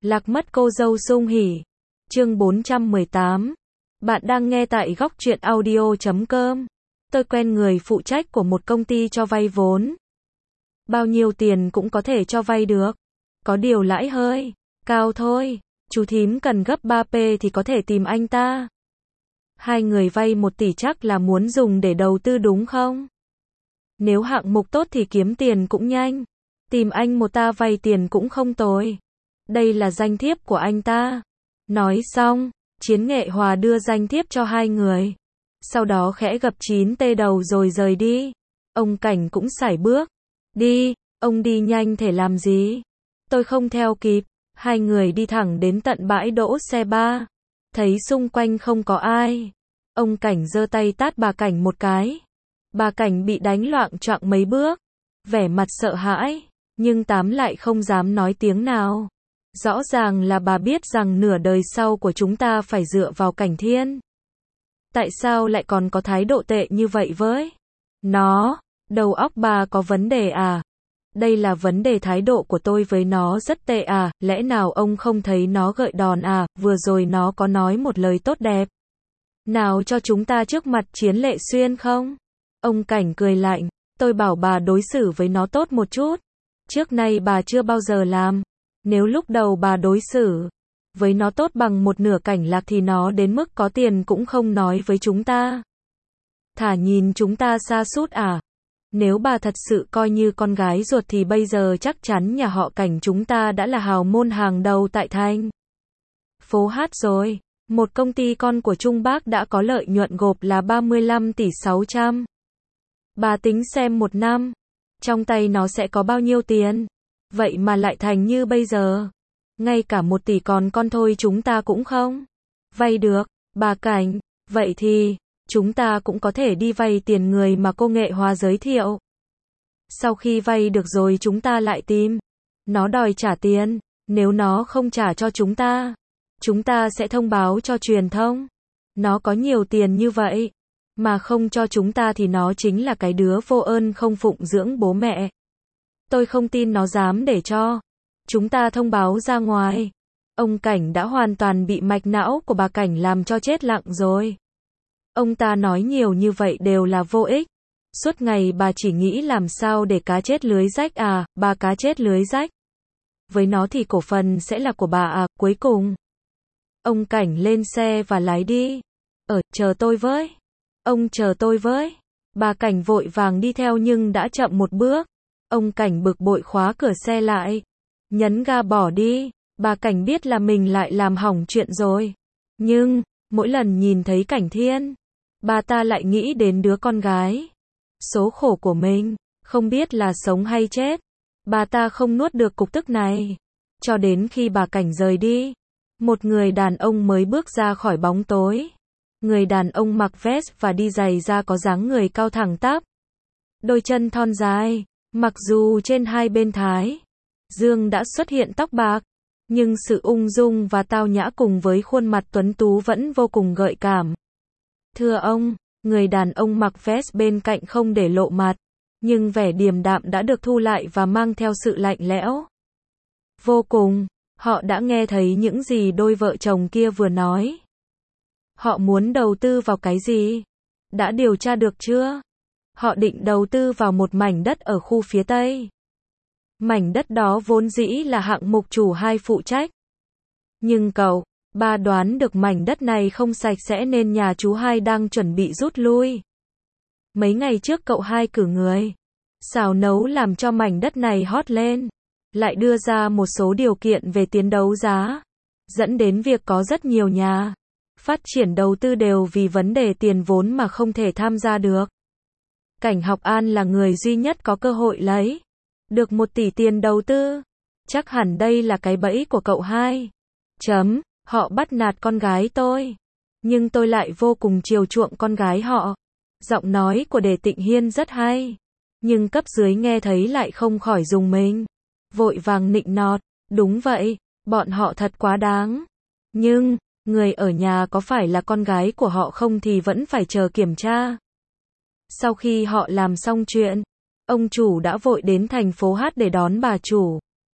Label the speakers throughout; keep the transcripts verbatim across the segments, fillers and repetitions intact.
Speaker 1: Lạc mất cô dâu sung hỉ. Chương bốn trăm mười tám. Bạn đang nghe tại góc truyện audio chấm com. Tôi quen người phụ trách của một công ty cho vay vốn. Bao nhiêu tiền cũng có thể cho vay được. Có điều lãi hơi cao thôi. Chú thím cần gấp ba phẩy thì có thể tìm anh ta. Hai người vay một tỷ chắc là muốn dùng để đầu tư đúng không? Nếu hạng mục tốt thì kiếm tiền cũng nhanh. Tìm anh một ta vay tiền cũng không tồi. Đây là danh thiếp của anh ta. Nói xong, Chiến Nghệ Hòa đưa danh thiếp cho hai người. Sau đó khẽ gập chín tê đầu rồi rời đi. Ông Cảnh cũng sải bước. Đi, ông đi nhanh thể làm gì? Tôi không theo kịp. Hai người đi thẳng đến tận bãi đỗ xe ba. Thấy xung quanh không có ai. Ông Cảnh giơ tay tát bà Cảnh một cái. Bà Cảnh bị đánh loạng choạng mấy bước. Vẻ mặt sợ hãi. Nhưng Tám lại không dám nói tiếng nào. Rõ ràng là bà biết rằng nửa đời sau của chúng ta phải dựa vào Cảnh Thiên. Tại sao lại còn có thái độ tệ như vậy với nó? Đầu óc bà có vấn đề à? Đây là vấn đề thái độ của tôi với nó rất tệ à? Lẽ nào ông không thấy nó gợi đòn à? Vừa rồi nó có nói một lời tốt đẹp nào cho chúng ta trước mặt Chiến Lệ Xuyên không? Ông Cảnh cười lạnh. Tôi bảo bà đối xử với nó tốt một chút. Trước nay bà chưa bao giờ làm. Nếu lúc đầu bà đối xử với nó tốt bằng một nửa Cảnh Lạc thì nó đến mức có tiền cũng không nói với chúng ta. Thả nhìn chúng ta sa sút à? Nếu bà thật sự coi như con gái ruột thì bây giờ chắc chắn nhà họ Cảnh chúng ta đã là hào môn hàng đầu tại thành phố Hát rồi. Một công ty con của Trung Bác đã có lợi nhuận gộp là ba mươi lăm tỷ sáu trăm. Bà tính xem một năm, trong tay nó sẽ có bao nhiêu tiền. Vậy mà lại thành như bây giờ. Ngay cả một tỷ còn con thôi chúng ta cũng không vay được. Bà Cảnh, vậy thì, chúng ta cũng có thể đi vay tiền người mà cô Nghệ Hòa giới thiệu. Sau khi vay được rồi chúng ta lại tìm nó đòi trả tiền. Nếu nó không trả cho chúng ta, chúng ta sẽ thông báo cho truyền thông. Nó có nhiều tiền như vậy mà không cho chúng ta thì nó chính là cái đứa vô ơn không phụng dưỡng bố mẹ. Tôi không tin nó dám để cho chúng ta thông báo ra ngoài. Ông Cảnh đã hoàn toàn bị mạch não của bà Cảnh làm cho chết lặng rồi. Ông ta nói nhiều như vậy đều là vô ích. Suốt ngày bà chỉ nghĩ làm sao để cá chết lưới rách à, bà cá chết lưới rách. Với nó thì cổ phần sẽ là của bà à, cuối cùng. Ông Cảnh lên xe và lái đi. Ở, chờ tôi với. Ông chờ tôi với. Bà Cảnh vội vàng đi theo nhưng đã chậm một bước. Ông Cảnh bực bội khóa cửa xe lại. Nhấn ga bỏ đi. Bà Cảnh biết là mình lại làm hỏng chuyện rồi. Nhưng, mỗi lần nhìn thấy Cảnh Thiên, bà ta lại nghĩ đến đứa con gái số khổ của mình, không biết là sống hay chết. Bà ta không nuốt được cục tức này. Cho đến khi bà Cảnh rời đi, một người đàn ông mới bước ra khỏi bóng tối. Người đàn ông mặc vest và đi giày da có dáng người cao thẳng tắp. Đôi chân thon dài, mặc dù trên hai bên thái dương đã xuất hiện tóc bạc, nhưng sự ung dung và tao nhã cùng với khuôn mặt tuấn tú vẫn vô cùng gợi cảm. Thưa ông, người đàn ông mặc vest bên cạnh không để lộ mặt, nhưng vẻ điềm đạm đã được thu lại và mang theo sự lạnh lẽo vô cùng. Họ đã nghe thấy những gì đôi vợ chồng kia vừa nói. Họ muốn đầu tư vào cái gì? Đã điều tra được chưa? Họ định đầu tư vào một mảnh đất ở khu phía Tây. Mảnh đất đó vốn dĩ là hạng mục chủ hai phụ trách. Nhưng cậu, ba đoán được mảnh đất này không sạch sẽ nên nhà chú hai đang chuẩn bị rút lui. Mấy ngày trước cậu hai cử người xào nấu làm cho mảnh đất này hot lên. Lại đưa ra một số điều kiện về tiến đấu giá. Dẫn đến việc có rất nhiều nhà phát triển đầu tư đều vì vấn đề tiền vốn mà không thể tham gia được. Cảnh Học An là người duy nhất có cơ hội lấy được một tỷ tiền đầu tư. Chắc hẳn đây là cái bẫy của cậu hai. Chấm, họ bắt nạt con gái tôi. Nhưng tôi lại vô cùng chiều chuộng con gái họ. Giọng nói của Đề Tịnh Hiên rất hay. Nhưng cấp dưới nghe thấy lại không khỏi rùng mình. Vội vàng nịnh nọt. Đúng vậy, bọn họ thật quá đáng. Nhưng, người ở nhà có phải là con gái của họ không thì vẫn phải chờ kiểm tra. Sau khi họ làm xong chuyện, ông chủ đã vội đến thành phố Hát để đón bà chủ.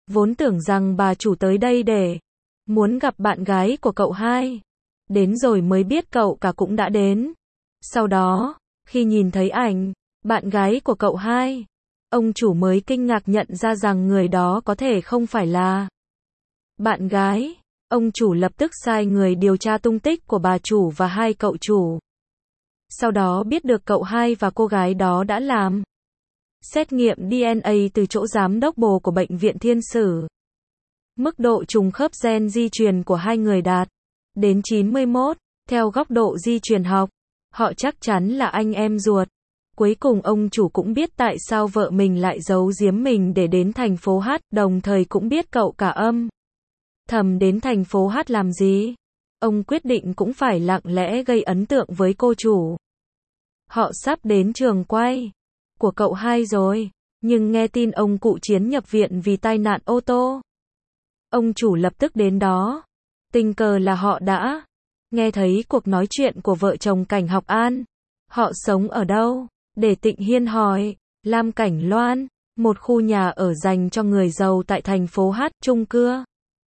Speaker 1: Vốn tưởng rằng bà chủ tới đây để muốn gặp bạn gái của cậu hai. Đến rồi mới biết cậu cả cũng đã đến. Sau đó, khi nhìn thấy ảnh bạn gái của cậu hai, ông chủ mới kinh ngạc nhận ra rằng người đó có thể không phải là bạn gái. Ông chủ lập tức sai người điều tra tung tích của bà chủ và hai cậu chủ. Sau đó biết được cậu hai và cô gái đó đã làm xét nghiệm đê en a từ chỗ giám đốc bồ của bệnh viện Thiên Sử. Mức độ trùng khớp gen di truyền của hai người đạt đến chín mươi mốt. Theo góc độ di truyền học, họ chắc chắn là anh em ruột. Cuối cùng ông chủ cũng biết tại sao vợ mình lại giấu giếm mình để đến thành phố H, đồng thời cũng biết cậu cả âm thầm đến thành phố H làm gì. Ông quyết định cũng phải lặng lẽ gây ấn tượng với cô chủ. Họ sắp đến trường quay của cậu hai rồi, nhưng nghe tin ông cụ Chiến nhập viện vì tai nạn ô tô. Ông chủ lập tức đến đó. Tình cờ là họ đã nghe thấy cuộc nói chuyện của vợ chồng Cảnh Học An. Họ sống ở đâu? Để Tịnh Hiên hỏi. Lam Cảnh Loan, một khu nhà ở dành cho người giàu tại thành phố H, chung cư.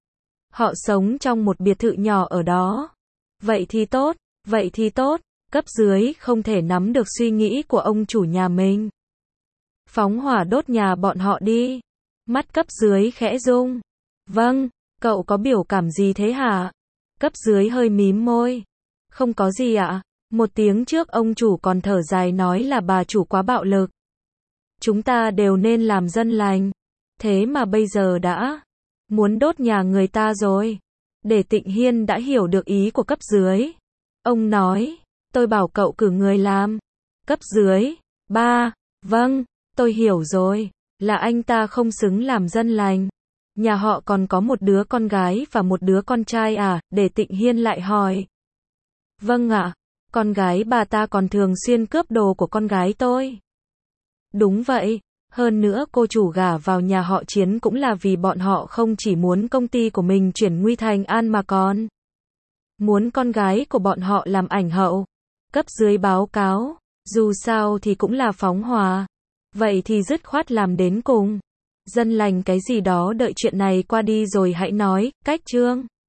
Speaker 1: Họ sống trong một biệt thự nhỏ ở đó. Vậy thì tốt, vậy thì tốt. Cấp dưới không thể nắm được suy nghĩ của ông chủ nhà mình. Phóng hỏa đốt nhà bọn họ đi. Mắt cấp dưới khẽ rung. Vâng, cậu có biểu cảm gì thế hả? Cấp dưới hơi mím môi. Không có gì ạ. Một tiếng trước ông chủ còn thở dài nói là bà chủ quá bạo lực. Chúng ta đều nên làm dân lành. Thế mà bây giờ đã muốn đốt nhà người ta rồi. Để Tịnh Hiên đã hiểu được ý của cấp dưới. Ông nói, tôi bảo cậu cử người làm. Cấp dưới, ba, vâng, tôi hiểu rồi. Là anh ta không xứng làm dân lành. Nhà họ còn có một đứa con gái và một đứa con trai à? Để Tịnh Hiên lại hỏi. Vâng ạ, con gái bà ta còn thường xuyên cướp đồ của con gái tôi. Đúng vậy, hơn nữa cô chủ gả vào nhà họ Chiến cũng là vì bọn họ không chỉ muốn công ty của mình chuyển nguy thành an mà còn muốn con gái của bọn họ làm ảnh hậu. Cấp dưới báo cáo, dù sao thì cũng là phóng hỏa. Vậy thì dứt khoát làm đến cùng. Dân lành cái gì đó, đợi chuyện này qua đi rồi hãy nói. Cách chương